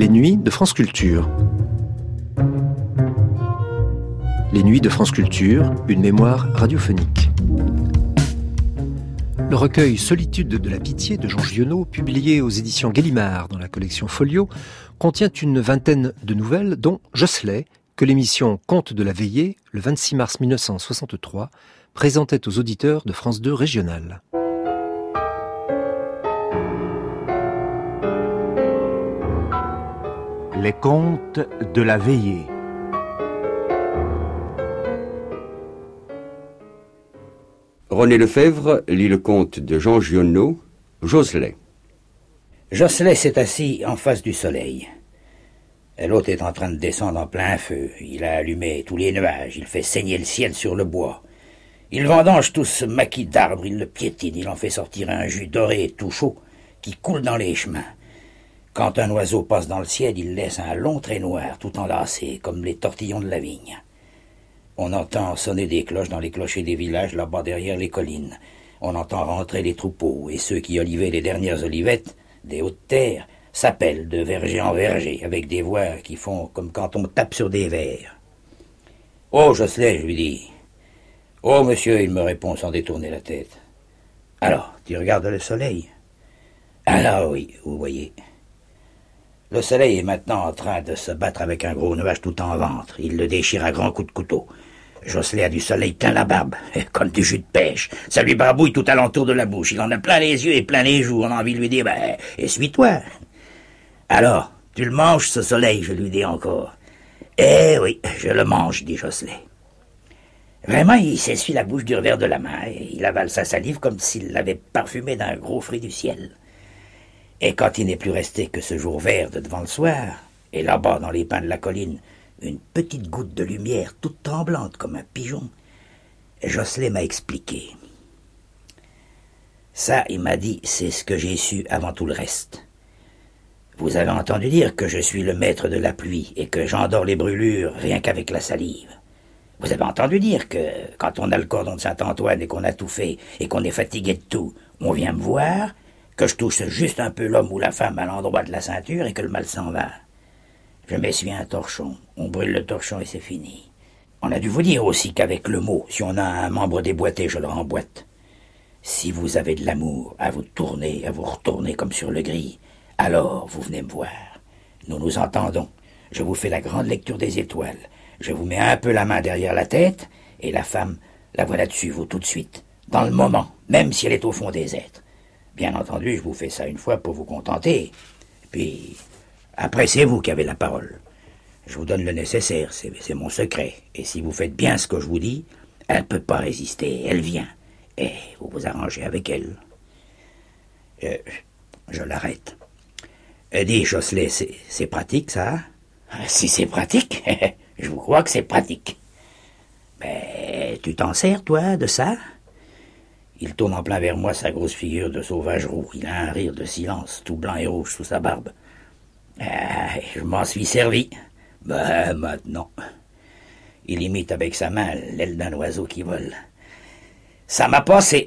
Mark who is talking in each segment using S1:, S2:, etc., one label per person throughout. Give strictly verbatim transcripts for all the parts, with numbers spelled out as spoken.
S1: les nuits de France Culture. Les nuits de France Culture, une mémoire radiophonique. Le recueil Solitude de la pitié de Jean Giono, publié aux éditions Gallimard dans la collection Folio, contient une vingtaine de nouvelles, dont Josselet, que l'émission Contes de la veillée, le vingt-six mars mille neuf cent soixante-trois, présentait aux auditeurs de France deux Régionale.
S2: Les Contes de la veillée.
S3: René Lefebvre lit le conte de Jean Giono, Josselet.
S4: Josselet s'est assis en face du soleil. L'autre est en train de descendre en plein feu. Il a allumé tous les nuages, il fait saigner le ciel sur le bois. Il vendange tout ce maquis d'arbres, il le piétine, il en fait sortir un jus doré et tout chaud qui coule dans les chemins. Quand un oiseau passe dans le ciel, il laisse un long trait noir, tout enlacé, comme les tortillons de la vigne. On entend sonner des cloches dans les clochers des villages, là-bas derrière les collines. On entend rentrer les troupeaux, et ceux qui olivaient les dernières olivettes, des hautes terres, s'appellent de verger en verger, avec des voix qui font comme quand on tape sur des verres. « Oh, Josselet, je lui dis. »« Oh, monsieur, il me répond sans détourner la tête. »« Alors, tu regardes le soleil ?»« Ah là, oui, vous voyez. » Le soleil est maintenant en train de se battre avec un gros nuage tout en ventre. Il le déchire à grands coups de couteau. Josselet a du soleil plein la barbe, comme du jus de pêche. Ça lui barbouille tout alentour de la bouche. Il en a plein les yeux et plein les joues. On a envie de lui dire, ben, essuie-toi. Alors, tu le manges, ce soleil, je lui dis encore. Eh oui, je le mange, dit Josselet. Vraiment, il s'essuie la bouche du revers de la main et il avale sa salive comme s'il l'avait parfumée d'un gros fruit du ciel. Et quand il n'est plus resté que ce jour vert de devant le soir, et là-bas dans les pins de la colline, une petite goutte de lumière toute tremblante comme un pigeon, Josselet m'a expliqué. Ça, il m'a dit, c'est ce que j'ai su avant tout le reste. Vous avez entendu dire que je suis le maître de la pluie et que j'endors les brûlures rien qu'avec la salive. Vous avez entendu dire que quand on a le cordon de Saint-Antoine et qu'on a tout fait et qu'on est fatigué de tout, on vient me voir, que je touche juste un peu l'homme ou la femme à l'endroit de la ceinture et que le mal s'en va. Je m'essuie un torchon, on brûle le torchon et c'est fini. On a dû vous dire aussi qu'avec le mot, si on a un membre déboîté, je le remboîte. Si vous avez de l'amour à vous tourner, à vous retourner comme sur le gris, alors vous venez me voir. Nous nous entendons. Je vous fais la grande lecture des étoiles. Je vous mets un peu la main derrière la tête et la femme, la voilà dessus, vous tout de suite, dans le moment, même si elle est au fond des êtres. Bien entendu, je vous fais ça une fois pour vous contenter. Puis, après, c'est vous qui avez la parole. Je vous donne le nécessaire, c'est, c'est mon secret. Et si vous faites bien ce que je vous dis, elle ne peut pas résister, elle vient. Et vous vous arrangez avec elle. Euh, je l'arrête. Euh, dis, Josselet, c'est, c'est pratique, ça? Si c'est pratique, je vous crois que c'est pratique. Mais tu t'en sers, toi, de ça? Il tourne en plein vers moi sa grosse figure de sauvage roux. Il a un rire de silence, tout blanc et rouge sous sa barbe. Ah, je m'en suis servi. Ben, maintenant. Il imite avec sa main l'aile d'un oiseau qui vole. Ça m'a passé.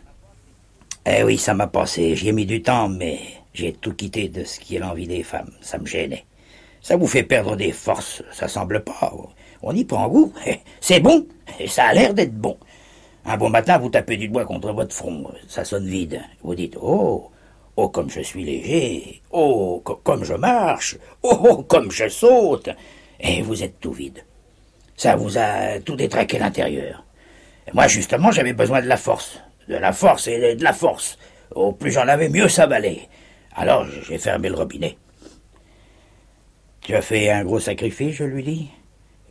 S4: Eh oui, ça m'a passé. J'y ai mis du temps, mais j'ai tout quitté de ce qui est l'envie des femmes. Ça me gênait. Ça vous fait perdre des forces, ça semble pas. On y prend goût. C'est bon, ça a l'air d'être bon. Un bon matin, vous tapez du doigt contre votre front, ça sonne vide. Vous dites « Oh, oh, comme je suis léger, oh, co- comme je marche, oh, oh, comme je saute !» Et vous êtes tout vide. Ça vous a tout détraqué l'intérieur. Et moi, justement, j'avais besoin de la force. De la force et de la force. Au plus j'en avais, mieux ça valait. Alors, j'ai fermé le robinet. « Tu as fait un gros sacrifice, je lui dis. Euh, »«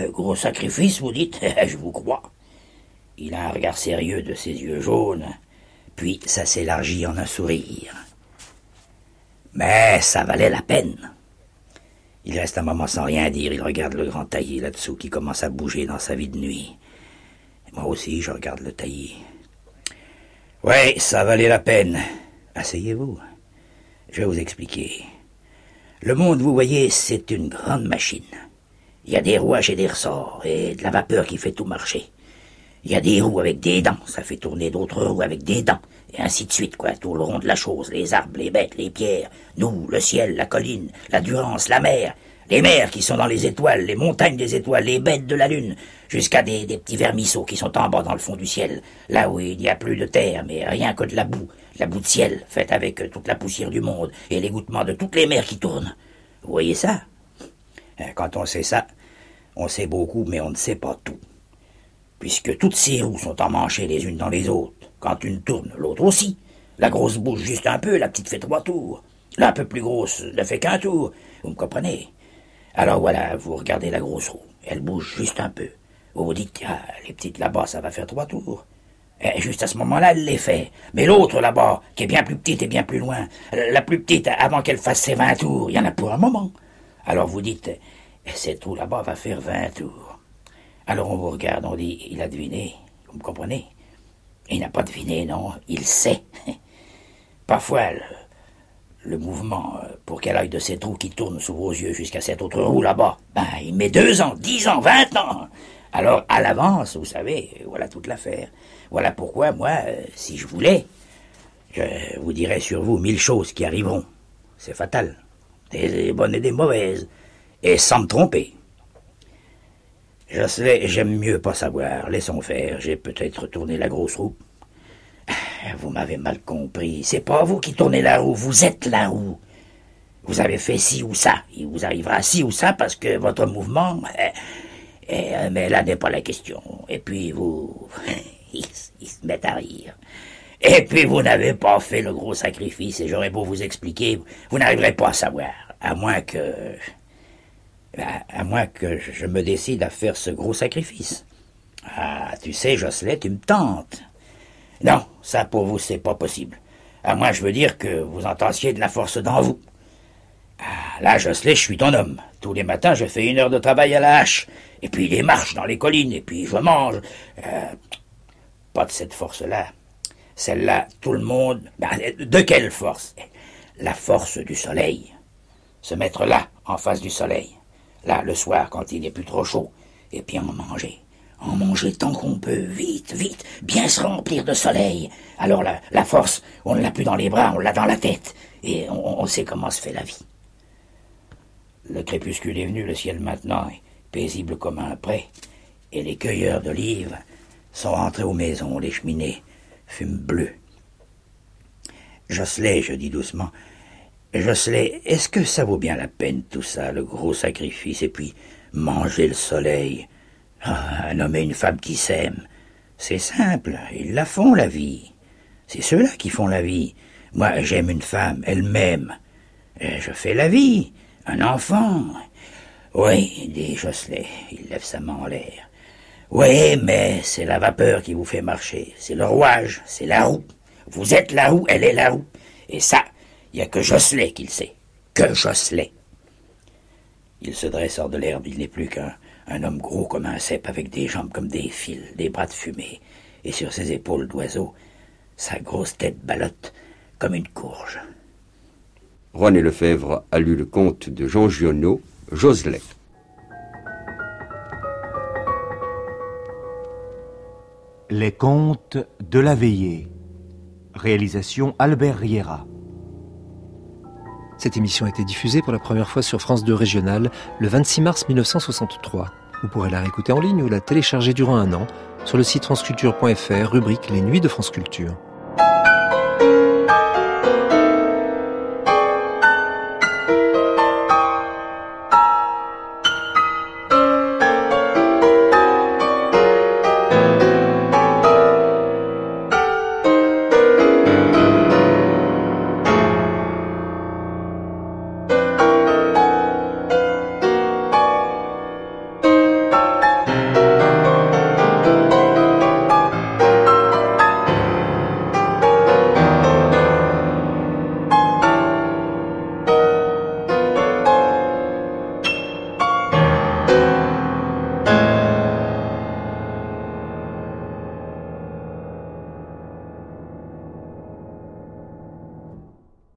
S4: Gros sacrifice, vous dites ? Je vous crois. » Il a un regard sérieux de ses yeux jaunes, puis ça s'élargit en un sourire. Mais ça valait la peine. Il reste un moment sans rien dire, il regarde le grand taillé là-dessous qui commence à bouger dans sa vie de nuit. Moi aussi, je regarde le taillé. Oui, ça valait la peine. Asseyez-vous. Je vais vous expliquer. Le monde, vous voyez, c'est une grande machine. Il y a des rouages et des ressorts, et de la vapeur qui fait tout marcher. Il y a des roues avec des dents, ça fait tourner d'autres roues avec des dents, Et ainsi de suite, quoi, tout le rond de la chose, les arbres, les bêtes, les pierres, nous, le ciel, la colline, la Durance, la mer, les mers qui sont dans les étoiles, les montagnes des étoiles, les bêtes de la lune, jusqu'à des, des petits vermisseaux qui sont en bas dans le fond du ciel, là où il n'y a plus de terre, mais rien que de la boue, la boue de ciel, faite avec toute la poussière du monde et l'égouttement de toutes les mers qui tournent. Vous voyez ça? Quand on sait ça, on sait beaucoup, mais on ne sait pas tout. Puisque toutes ces roues sont emmanchées les unes dans les autres. Quand une tourne, l'autre aussi. La grosse bouge juste un peu, la petite fait trois tours. La un peu plus grosse ne fait qu'un tour. Vous me comprenez? Alors voilà, vous regardez la grosse roue. Elle bouge juste un peu. Vous vous dites, ah, les petites là-bas, ça va faire trois tours. Et juste à ce moment-là, elle les fait. Mais l'autre là-bas, qui est bien plus petite et bien plus loin, la plus petite, avant qu'elle fasse ses vingt tours, il y en a pour un moment. Alors vous dites, cette roue là-bas va faire vingt tours. Alors on vous regarde, on dit, il a deviné, vous me comprenez? Il n'a pas deviné, non, il sait. Parfois, le, le mouvement, pour qu'elle aille de cette roue qui tourne sous vos yeux jusqu'à cette autre roue là-bas, ben, il met deux ans, dix ans, vingt ans. Alors, à l'avance, vous savez, voilà toute l'affaire. Voilà pourquoi, moi, si je voulais, je vous dirais sur vous mille choses qui arriveront. C'est fatal. Des bonnes et des mauvaises. Et sans me tromper. Je sais, j'aime mieux pas savoir. Laissons faire. J'ai peut-être tourné la grosse roue. Vous m'avez mal compris. C'est pas vous qui tournez la roue. Vous êtes la roue. Vous avez fait ci ou ça. Il vous arrivera ci ou ça parce que votre mouvement... Et, mais là n'est pas la question. Et puis vous... ils, ils se mettent à rire. Et puis vous n'avez pas fait le gros sacrifice. Et j'aurais beau vous expliquer, vous n'arriverez pas à savoir. À moins que... À moins que je me décide à faire ce gros sacrifice. Ah, tu sais, Josselet, tu me tentes. Non, ça pour vous, c'est pas possible. À moins, je veux dire, que vous entassiez de la force dans vous. Ah, là, Josselet, je suis ton homme. Tous les matins, je fais une heure de travail à la hache. Et puis les marches dans les collines, et puis je mange. Euh, pas de cette force-là. Celle-là, tout le monde... De quelle force? La force du soleil. Se mettre là, en face du soleil. Là, le soir, quand il n'est plus trop chaud. Et puis en manger. En manger tant qu'on peut. Vite, vite. Bien se remplir de soleil. Alors la, la force, on ne l'a plus dans les bras, on l'a dans la tête. Et on, on sait comment se fait la vie. Le crépuscule est venu, le ciel maintenant est paisible comme un pré. Et les cueilleurs d'olives sont rentrés aux maisons. Les cheminées fument bleu. Josselet, je dis doucement... Josselet, est-ce que ça vaut bien la peine tout ça, le gros sacrifice, et puis manger le soleil? Ah, un homme et une femme qui s'aiment, c'est simple, ils la font la vie. C'est ceux-là qui font la vie. Moi, j'aime une femme, elle m'aime. Je fais la vie, un enfant. Oui, dit Josselet, il lève sa main en l'air. Oui, mais c'est la vapeur qui vous fait marcher, c'est le rouage, c'est la roue. Vous êtes la roue, elle est la roue. Et ça... il n'y a que Josselet qui le sait. Que Josselet. Il se dresse hors de l'herbe, il n'est plus qu'un un homme gros comme un cep, avec des jambes comme des fils, des bras de fumée, et sur ses épaules d'oiseau, sa grosse tête ballotte comme une courge.
S3: René Lefebvre a lu le conte de Jean Giono, Josselet.
S2: Les contes de la veillée. Réalisation Albert Riera.
S1: Cette émission a été diffusée pour la première fois sur France deux Régional le vingt-six mars mille neuf cent soixante-trois. Vous pourrez la réécouter en ligne ou la télécharger durant un an sur le site franceculture point f r, rubrique Les Nuits de France Culture.